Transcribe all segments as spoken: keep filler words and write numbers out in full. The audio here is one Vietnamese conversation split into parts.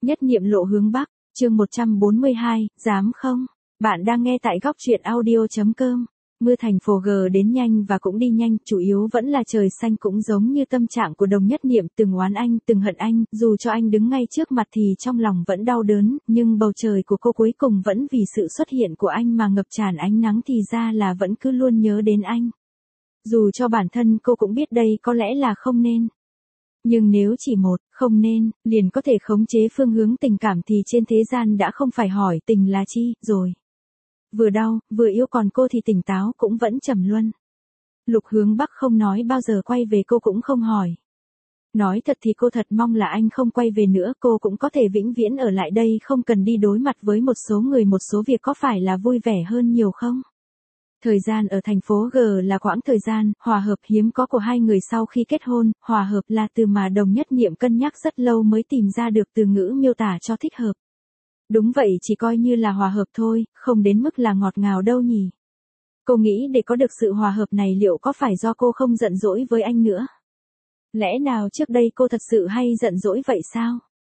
Nhất niệm lộ hướng Bắc, chương một trăm bốn mươi hai, dám không? Bạn đang nghe tại góc truyện audio.com. Mưa thành phổ gờ đến nhanh và cũng đi nhanh, chủ yếu vẫn là trời xanh cũng giống như tâm trạng của Đồng Nhất Niệm, từng oán anh, từng hận anh, dù cho anh đứng ngay trước mặt thì trong lòng vẫn đau đớn, nhưng bầu trời của cô cuối cùng vẫn vì sự xuất hiện của anh mà ngập tràn ánh nắng thì ra là vẫn cứ luôn nhớ đến anh. Dù cho bản thân cô cũng biết đây có lẽ là không nên. Nhưng nếu chỉ một, không nên, liền có thể khống chế phương hướng tình cảm thì trên thế gian đã không phải hỏi tình là chi, rồi. Vừa đau, vừa yêu còn cô thì tỉnh táo cũng vẫn trầm luân. Lục Hướng Bắc không nói bao giờ quay về cô cũng không hỏi. Nói thật thì cô thật mong là anh không quay về nữa, cô cũng có thể vĩnh viễn ở lại đây không cần đi đối mặt với một số người một số việc, có phải là vui vẻ hơn nhiều không? Thời gian ở thành phố G là quãng thời gian, hòa hợp hiếm có của hai người sau khi kết hôn, hòa hợp là từ mà Đồng Nhất Niệm cân nhắc rất lâu mới tìm ra được từ ngữ miêu tả cho thích hợp. Đúng vậy, chỉ coi như là hòa hợp thôi, không đến mức là ngọt ngào đâu nhỉ. Cô nghĩ để có được sự hòa hợp này liệu có phải do cô không giận dỗi với anh nữa? Lẽ nào trước đây cô thật sự hay giận dỗi vậy sao?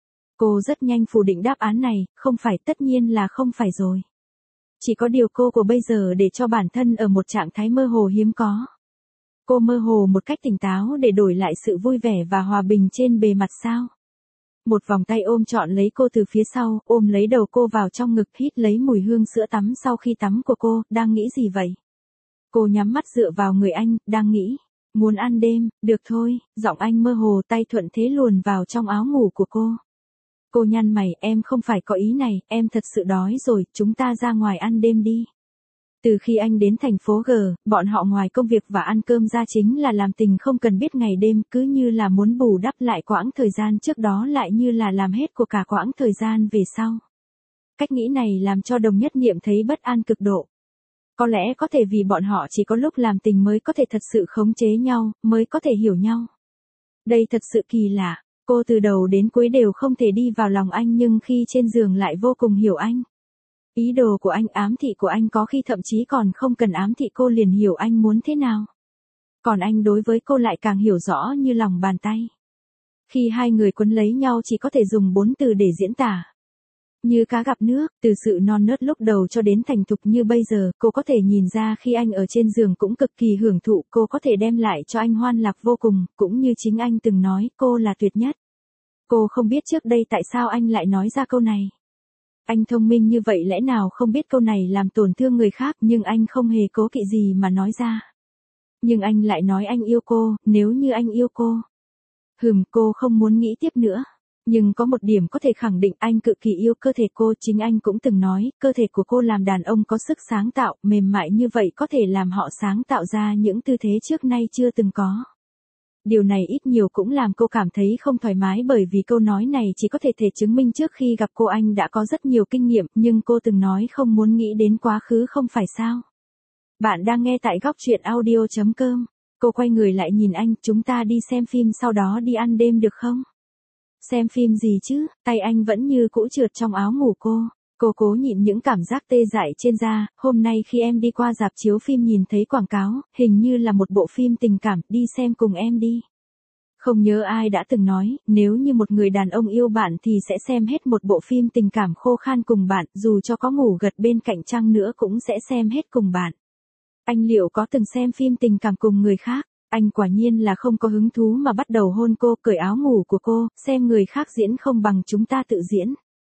Cô rất nhanh phủ định đáp án này, không phải, tất nhiên là không phải rồi. Chỉ có điều cô của bây giờ để cho bản thân ở một trạng thái mơ hồ hiếm có. Cô mơ hồ một cách tỉnh táo để đổi lại sự vui vẻ và hòa bình trên bề mặt sao? Một vòng tay ôm trọn lấy cô từ phía sau, ôm lấy đầu cô vào trong ngực, hít lấy mùi hương sữa tắm sau khi tắm của cô, đang nghĩ gì vậy? Cô nhắm mắt dựa vào người anh, đang nghĩ, muốn ăn đêm, được thôi, giọng anh mơ hồ, tay thuận thế luồn vào trong áo ngủ của cô. Cô nhăn mày, em không phải có ý này, em thật sự đói rồi, chúng ta ra ngoài ăn đêm đi. Từ khi anh đến thành phố G, bọn họ ngoài công việc và ăn cơm ra chính là làm tình không cần biết ngày đêm, cứ như là muốn bù đắp lại quãng thời gian trước đó, lại như là làm hết của cả quãng thời gian về sau. Cách nghĩ này làm cho Đồng Nhất Niệm thấy bất an cực độ. Có lẽ có thể vì bọn họ chỉ có lúc làm tình mới có thể thật sự khống chế nhau, mới có thể hiểu nhau. Đây thật sự kỳ lạ, cô từ đầu đến cuối đều không thể đi vào lòng anh nhưng khi trên giường lại vô cùng hiểu anh. Ý đồ của anh, ám thị của anh, có khi thậm chí còn không cần ám thị cô liền hiểu anh muốn thế nào. Còn anh đối với cô lại càng hiểu rõ như lòng bàn tay. Khi hai người quấn lấy nhau chỉ có thể dùng bốn từ để diễn tả. Như cá gặp nước, từ sự non nớt lúc đầu cho đến thành thục như bây giờ, cô có thể nhìn ra khi anh ở trên giường cũng cực kỳ hưởng thụ, cô có thể đem lại cho anh hoan lạc vô cùng, cũng như chính anh từng nói, cô là tuyệt nhất. Cô không biết trước đây tại sao anh lại nói ra câu này. Anh thông minh như vậy lẽ nào không biết câu này làm tổn thương người khác, nhưng anh không hề cố kỵ gì mà nói ra. Nhưng anh lại nói anh yêu cô, nếu như anh yêu cô. Hừm, cô không muốn nghĩ tiếp nữa. Nhưng có một điểm có thể khẳng định, anh cực kỳ yêu cơ thể cô, chính anh cũng từng nói, cơ thể của cô làm đàn ông có sức sáng tạo, mềm mại như vậy có thể làm họ sáng tạo ra những tư thế trước nay chưa từng có. Điều này ít nhiều cũng làm cô cảm thấy không thoải mái, bởi vì câu nói này chỉ có thể thể chứng minh trước khi gặp cô anh đã có rất nhiều kinh nghiệm, nhưng cô từng nói không muốn nghĩ đến quá khứ không phải sao. Bạn đang nghe tại góc truyện audio.com. Cô quay người lại nhìn anh, chúng ta đi xem phim sau đó đi ăn đêm được không? Xem phim gì chứ, tay anh vẫn như cũ trượt trong áo ngủ cô. Cô cố nhịn những cảm giác tê dại trên da, hôm nay khi em đi qua rạp chiếu phim nhìn thấy quảng cáo, hình như là một bộ phim tình cảm, đi xem cùng em đi. Không nhớ ai đã từng nói, nếu như một người đàn ông yêu bạn thì sẽ xem hết một bộ phim tình cảm khô khan cùng bạn, dù cho có ngủ gật bên cạnh chăng nữa cũng sẽ xem hết cùng bạn. Anh liệu có từng xem phim tình cảm cùng người khác? Anh quả nhiên là không có hứng thú mà bắt đầu hôn cô, cởi áo ngủ của cô, xem người khác diễn không bằng chúng ta tự diễn.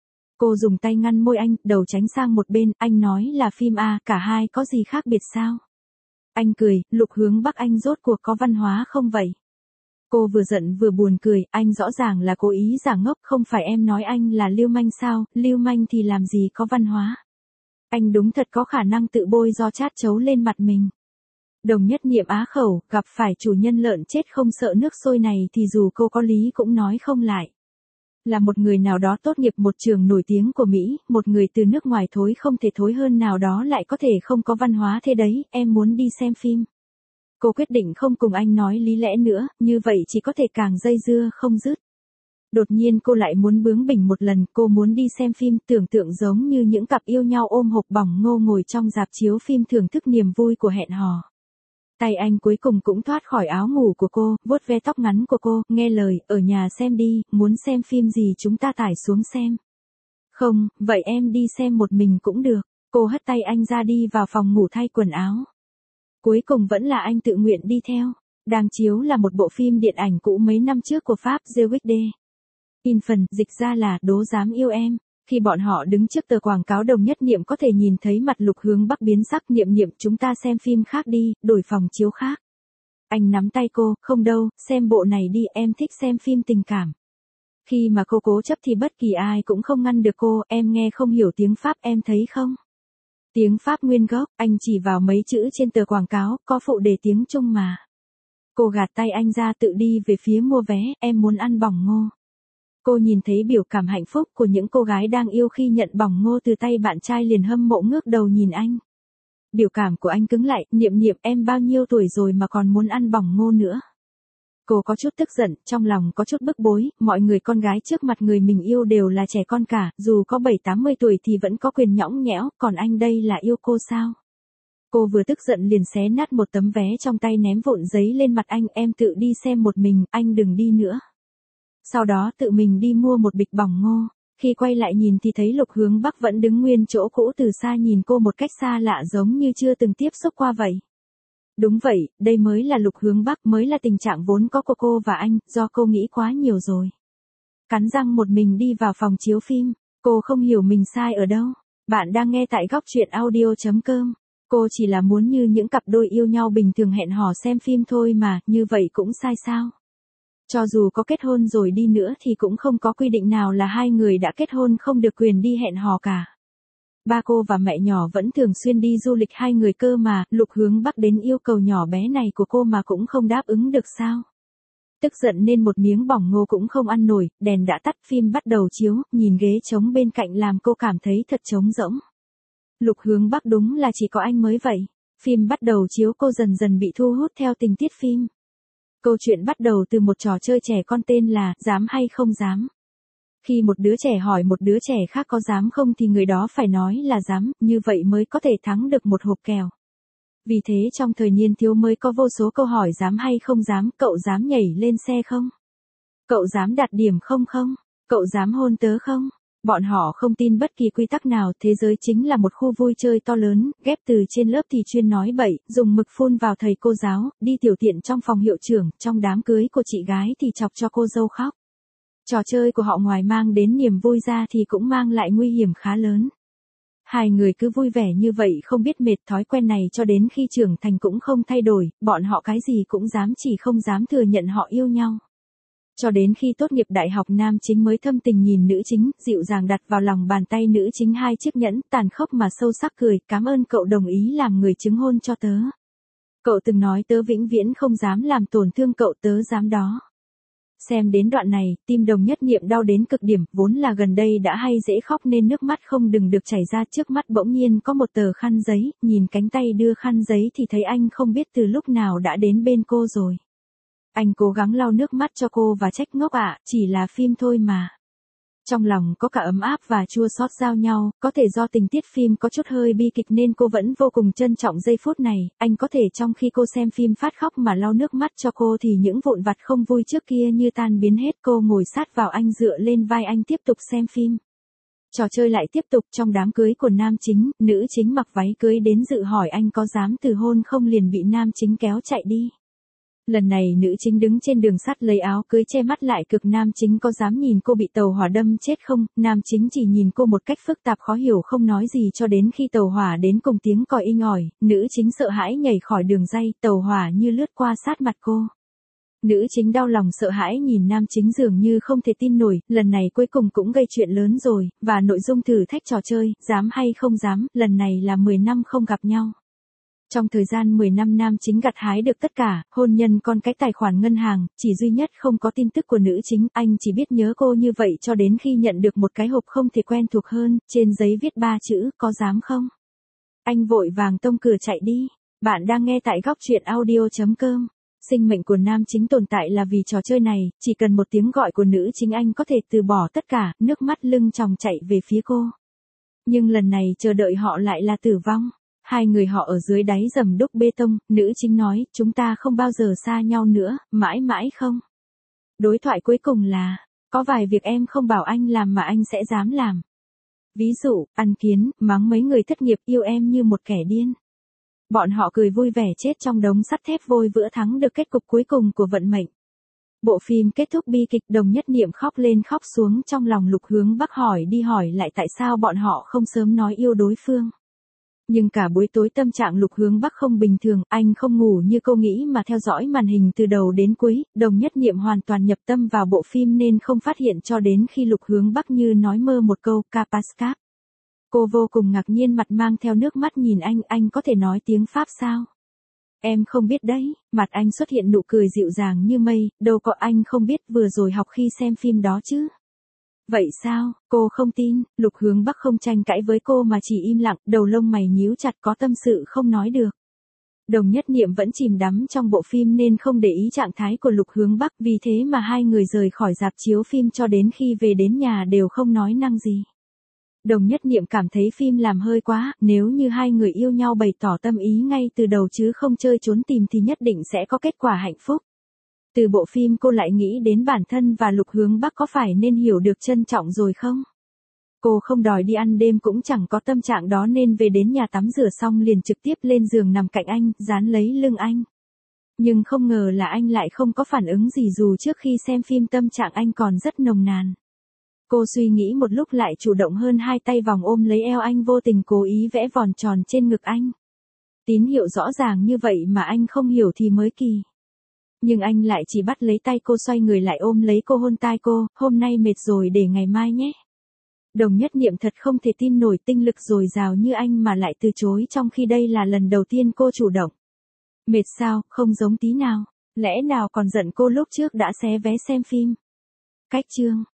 Cô dùng tay ngăn môi anh, đầu tránh sang một bên, anh nói là phim A, cả hai có gì khác biệt sao? Anh cười, Lục Hướng Bắc, anh rốt cuộc có văn hóa không vậy? Cô vừa giận vừa buồn cười, anh rõ ràng là cố ý giả ngốc, không phải em nói anh là lưu manh sao, lưu manh thì làm gì có văn hóa. Anh đúng thật có khả năng tự bôi do chát chấu lên mặt mình. Đồng Nhất Niệm á khẩu, gặp phải chủ nhân lợn chết không sợ nước sôi này thì dù cô có lý cũng nói không lại. Là một người nào đó tốt nghiệp một trường nổi tiếng của Mỹ, một người từ nước ngoài thối không thể thối hơn nào đó lại có thể không có văn hóa thế đấy, em muốn đi xem phim. Cô quyết định không cùng anh nói lý lẽ nữa, như vậy chỉ có thể càng dây dưa không dứt. Đột nhiên cô lại muốn bướng bỉnh một lần, cô muốn đi xem phim, tưởng tượng giống như những cặp yêu nhau ôm hộp bỏng ngô ngồi trong rạp chiếu phim thưởng thức niềm vui của hẹn hò. Tay anh cuối cùng cũng thoát khỏi áo ngủ của cô, vuốt ve tóc ngắn của cô, nghe lời, ở nhà xem đi, muốn xem phim gì chúng ta tải xuống xem. Không, vậy em đi xem một mình cũng được. Cô hất tay anh ra đi vào phòng ngủ thay quần áo. Cuối cùng vẫn là anh tự nguyện đi theo. Đang chiếu là một bộ phim điện ảnh cũ mấy năm trước của Pháp, The Weekday. In phần, dịch ra là, đố dám yêu em. Khi bọn họ đứng trước tờ quảng cáo Đồng Nhất Niệm có thể nhìn thấy mặt Lục Hướng Bắc biến sắc. Niệm Niệm, chúng ta xem phim khác đi, đổi phòng chiếu khác. Anh nắm tay cô, không đâu, xem bộ này đi, em thích xem phim tình cảm. Khi mà cô cố chấp thì bất kỳ ai cũng không ngăn được cô, em nghe không hiểu tiếng Pháp em thấy không? Tiếng Pháp nguyên gốc, anh chỉ vào mấy chữ trên tờ quảng cáo, có phụ đề tiếng Trung mà. Cô gạt tay anh ra tự đi về phía mua vé, em muốn ăn bỏng ngô. Cô nhìn thấy biểu cảm hạnh phúc của những cô gái đang yêu khi nhận bỏng ngô từ tay bạn trai liền hâm mộ ngước đầu nhìn anh. Biểu cảm của anh cứng lại, Niệm Niệm em bao nhiêu tuổi rồi mà còn muốn ăn bỏng ngô nữa. Cô có chút tức giận, trong lòng có chút bức bối, mọi người con gái trước mặt người mình yêu đều là trẻ con cả, dù có bảy tám mươi tuổi thì vẫn có quyền nhõng nhẽo, còn anh đây là yêu cô sao? Cô vừa tức giận liền xé nát một tấm vé trong tay ném vụn giấy lên mặt anh, em tự đi xem một mình, anh đừng đi nữa. Sau đó tự mình đi mua một bịch bỏng ngô, khi quay lại nhìn thì thấy Lục Hướng Bắc vẫn đứng nguyên chỗ cũ, từ xa nhìn cô một cách xa lạ giống như chưa từng tiếp xúc qua vậy. Đúng vậy, đây mới là Lục Hướng Bắc, mới là tình trạng vốn có của cô và anh, do cô nghĩ quá nhiều rồi. Cắn răng một mình đi vào phòng chiếu phim, cô không hiểu mình sai ở đâu. Bạn đang nghe tại góc truyện audio chấm com. Cô chỉ là muốn như những cặp đôi yêu nhau bình thường hẹn hò xem phim thôi mà, như vậy cũng sai sao? Cho dù có kết hôn rồi đi nữa thì cũng không có quy định nào là hai người đã kết hôn không được quyền đi hẹn hò cả. Ba cô và mẹ nhỏ vẫn thường xuyên đi du lịch hai người cơ mà, Lục Hướng Bắc đến yêu cầu nhỏ bé này của cô mà cũng không đáp ứng được sao? Tức giận nên một miếng bỏng ngô cũng không ăn nổi, đèn đã tắt, phim bắt đầu chiếu, nhìn ghế trống bên cạnh làm cô cảm thấy thật trống rỗng. Lục Hướng Bắc đúng là chỉ có anh mới vậy. Phim bắt đầu chiếu, cô dần dần bị thu hút theo tình tiết phim. Câu chuyện bắt đầu từ một trò chơi trẻ con tên là Dám hay không dám. Khi một đứa trẻ hỏi một đứa trẻ khác có dám không thì người đó phải nói là dám, như vậy mới có thể thắng được một hộp kẹo. Vì thế trong thời niên thiếu mới có vô số câu hỏi dám hay không dám, cậu dám nhảy lên xe không? Cậu dám đạt điểm không không? Cậu dám hôn tớ không? Bọn họ không tin bất kỳ quy tắc nào, thế giới chính là một khu vui chơi to lớn, ghép từ trên lớp thì chuyên nói bậy, dùng mực phun vào thầy cô giáo, đi tiểu tiện trong phòng hiệu trưởng, trong đám cưới của chị gái thì chọc cho cô dâu khóc. Trò chơi của họ ngoài mang đến niềm vui ra thì cũng mang lại nguy hiểm khá lớn. Hai người cứ vui vẻ như vậy không biết mệt, thói quen này cho đến khi trưởng thành cũng không thay đổi, bọn họ cái gì cũng dám chỉ không dám thừa nhận họ yêu nhau. Cho đến khi tốt nghiệp đại học nam chính mới thâm tình nhìn nữ chính, dịu dàng đặt vào lòng bàn tay nữ chính hai chiếc nhẫn, tàn khốc mà sâu sắc cười, cảm ơn cậu đồng ý làm người chứng hôn cho tớ. Cậu từng nói tớ vĩnh viễn không dám làm tổn thương cậu, tớ dám đó. Xem đến đoạn này, tim Đồng Nhất Niệm đau đến cực điểm, vốn là gần đây đã hay dễ khóc nên nước mắt không đừng được chảy ra, trước mắt bỗng nhiên có một tờ khăn giấy, nhìn cánh tay đưa khăn giấy thì thấy anh không biết từ lúc nào đã đến bên cô rồi. Anh cố gắng lau nước mắt cho cô và trách ngốc ạ, chỉ là phim thôi mà. Trong lòng có cả ấm áp và chua xót giao nhau, có thể do tình tiết phim có chút hơi bi kịch nên cô vẫn vô cùng trân trọng giây phút này, anh có thể trong khi cô xem phim phát khóc mà lau nước mắt cho cô thì những vụn vặt không vui trước kia như tan biến hết, cô ngồi sát vào anh dựa lên vai anh tiếp tục xem phim. Trò chơi lại tiếp tục, trong đám cưới của nam chính, nữ chính mặc váy cưới đến dự hỏi anh có dám từ hôn không liền bị nam chính kéo chạy đi. Lần này nữ chính đứng trên đường sắt lấy áo cưới che mắt lại cực, nam chính có dám nhìn cô bị tàu hỏa đâm chết không, nam chính chỉ nhìn cô một cách phức tạp khó hiểu không nói gì cho đến khi tàu hỏa đến cùng tiếng còi inh ỏi, nữ chính sợ hãi nhảy khỏi đường ray, tàu hỏa như lướt qua sát mặt cô. Nữ chính đau lòng sợ hãi nhìn nam chính dường như không thể tin nổi, lần này cuối cùng cũng gây chuyện lớn rồi, và nội dung thử thách trò chơi, dám hay không dám, lần này là mười năm không gặp nhau. Trong thời gian mười năm nam chính gặt hái được tất cả, hôn nhân con cái tài khoản ngân hàng, chỉ duy nhất không có tin tức của nữ chính, anh chỉ biết nhớ cô như vậy cho đến khi nhận được một cái hộp không thể quen thuộc hơn, trên giấy viết ba chữ, có dám không? Anh vội vàng tông cửa chạy đi. Bạn đang nghe tại góc truyện audio chấm com. Sinh mệnh của nam chính tồn tại là vì trò chơi này, chỉ cần một tiếng gọi của nữ chính anh có thể từ bỏ tất cả, nước mắt lưng tròng chạy về phía cô. Nhưng lần này chờ đợi họ lại là tử vong. Hai người họ ở dưới đáy dầm đúc bê tông, nữ chính nói, chúng ta không bao giờ xa nhau nữa, mãi mãi không. Đối thoại cuối cùng là, có vài việc em không bảo anh làm mà anh sẽ dám làm. Ví dụ, ăn kiến, mắng mấy người thất nghiệp, yêu em như một kẻ điên. Bọn họ cười vui vẻ chết trong đống sắt thép vôi vữa thắng được kết cục cuối cùng của vận mệnh. Bộ phim kết thúc bi kịch, Đồng Nhất Niệm khóc lên khóc xuống, trong lòng Lục Hướng Bắc hỏi đi hỏi lại tại sao bọn họ không sớm nói yêu đối phương. Nhưng cả buổi tối tâm trạng Lục Hướng Bắc không bình thường, anh không ngủ như cô nghĩ mà theo dõi màn hình từ đầu đến cuối, Đồng Nhất Niệm hoàn toàn nhập tâm vào bộ phim nên không phát hiện cho đến khi Lục Hướng Bắc như nói mơ một câu Capaskap. Cô vô cùng ngạc nhiên, mặt mang theo nước mắt nhìn anh, anh có thể nói tiếng Pháp sao? Em không biết đấy, mặt anh xuất hiện nụ cười dịu dàng như mây, đâu có, anh không biết, vừa rồi học khi xem phim đó chứ. Vậy sao, cô không tin? Lục Hướng Bắc không tranh cãi với cô mà chỉ im lặng, đầu lông mày nhíu chặt, có tâm sự không nói được. Đồng Nhất Niệm vẫn chìm đắm trong bộ phim nên không để ý trạng thái của Lục Hướng Bắc, vì thế mà hai người rời khỏi rạp chiếu phim cho đến khi về đến nhà đều không nói năng gì. Đồng Nhất Niệm cảm thấy phim làm hơi quá, nếu như hai người yêu nhau bày tỏ tâm ý ngay từ đầu chứ không chơi trốn tìm thì nhất định sẽ có kết quả hạnh phúc. Từ bộ phim cô lại nghĩ đến bản thân và Lục Hướng Bắc có phải nên hiểu được trân trọng rồi không? Cô không đòi đi ăn đêm cũng chẳng có tâm trạng đó nên về đến nhà tắm rửa xong liền trực tiếp lên giường nằm cạnh anh, dán lấy lưng anh. Nhưng không ngờ là anh lại không có phản ứng gì dù trước khi xem phim tâm trạng anh còn rất nồng nàn. Cô suy nghĩ một lúc lại chủ động hơn, hai tay vòng ôm lấy eo anh, vô tình cố ý vẽ vòn tròn trên ngực anh. Tín hiệu rõ ràng như vậy mà anh không hiểu thì mới kỳ. Nhưng anh lại chỉ bắt lấy tay cô, xoay người lại ôm lấy cô, hôn tai cô, hôm nay mệt rồi để ngày mai nhé. Đồng Nhất Niệm thật không thể tin nổi, tinh lực dồi dào như anh mà lại từ chối, trong khi đây là lần đầu tiên cô chủ động. Mệt sao, không giống tí nào, lẽ nào còn giận cô lúc trước đã xé vé xem phim. Cách chương